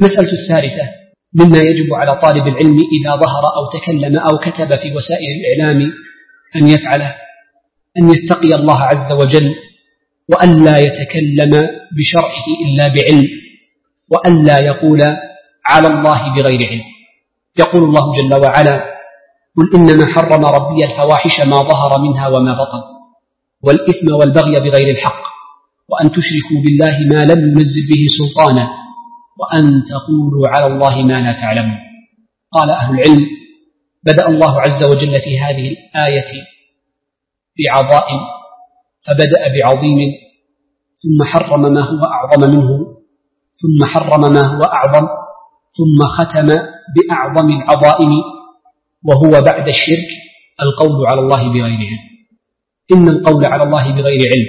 المسألة الثالثة مما يجب على طالب العلم إذا ظهر أو تكلم أو كتب في وسائل الإعلام أن يفعله أن يتقي الله عز وجل، وأن لا يتكلم بشرعه إلا بعلم، وأن لا يقول على الله بغير علم. يقول الله جل وعلا: قل إنما حرم ربي الفواحش ما ظهر منها وما بطن والإثم والبغي بغير الحق وأن تشركوا بالله ما لم ينزل به سلطانا وأن تقولوا على الله ما لا تعلمون. قال أهل العلم: بدأ الله عز وجل في هذه الآية بعظائم، فبدأ بعظيم ثم حرم ما هو أعظم منه ثم حرم ما هو أعظم ثم ختم بأعظم العظائم، وهو بعد الشرك القول على الله بغير علم. إن القول على الله بغير علم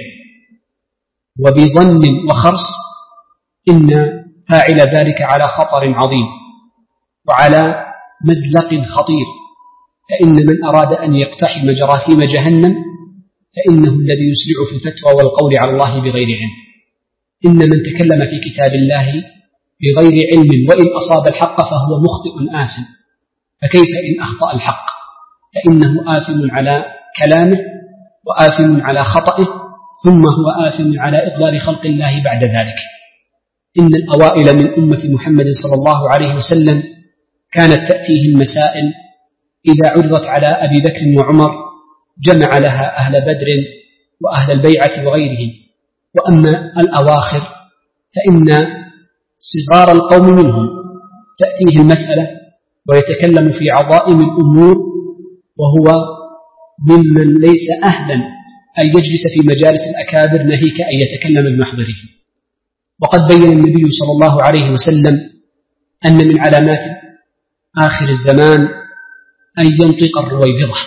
وبظن وخرص إن فاعل ذلك على خطر عظيم وعلى مزلق خطير، فإن من أراد أن يقتحم جراثيم جهنم فإنه الذي يسرع في الفتوى والقول على الله بغير علم. إن من تكلم في كتاب الله بغير علم وإن أصاب الحق فهو مخطئ آثم، فكيف إن أخطأ الحق؟ فإنه آثم على كلامه وآثم على خطئه، ثم هو آثم على إضلال خلق الله بعد ذلك. إن الأوائل من أمة محمد صلى الله عليه وسلم كانت تأتيهم مسائل إذا عرضت على أبي بكر وعمر جمع لها أهل بدر وأهل البيعة وغيرهم. وأما الأواخر فإن صغار القوم منهم تأتيه المسألة ويتكلم في عظائم الأمور وهو ممن ليس أهلا أن يجلس في مجالس الأكابر ناهيك أن يتكلم بمحضره. وقد بين النبي صلى الله عليه وسلم أن من علامات آخر الزمان أن ينطق الرويبضة،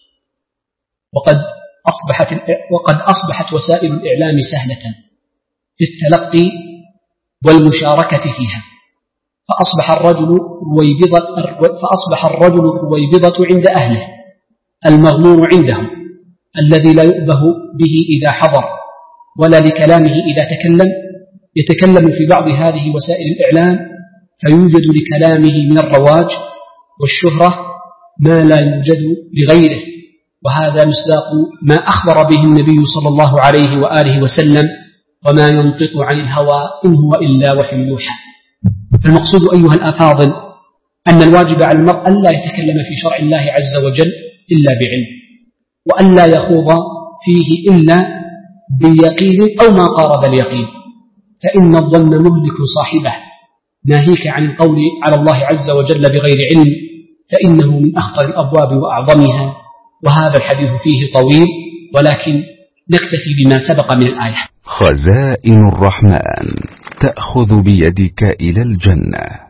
وقد أصبحت وسائل الإعلام سهلة في التلقي والمشاركة فيها، فأصبح الرجل رويبضة عند أهله، المغمور عندهم، الذي لا يؤبه به إذا حضر ولا لكلامه إذا تكلم. يتكلم في بعض هذه وسائل الإعلام فيوجد لكلامه من الرواج والشهرة ما لا يوجد لغيره، وهذا مصداق ما أخبر به النبي صلى الله عليه وآله وسلم: وما ينطق عن الهوى إن هو إلا وحي يوحى. فالمقصود أيها الأفاضل أن الواجب على المرء أن لا يتكلم في شرع الله عز وجل إلا بعلم، وأن لا يخوض فيه إلا باليقين أو ما قارب اليقين، فإن الظن مهلك صاحبه، ناهيك عن القول على الله عز وجل بغير علم، فإنه من أخطر الأبواب وأعظمها. وهذا الحديث فيه طويل، ولكن نكتفي بما سبق من الآية. خزائن الرحمن تأخذ بيدك إلى الجنة.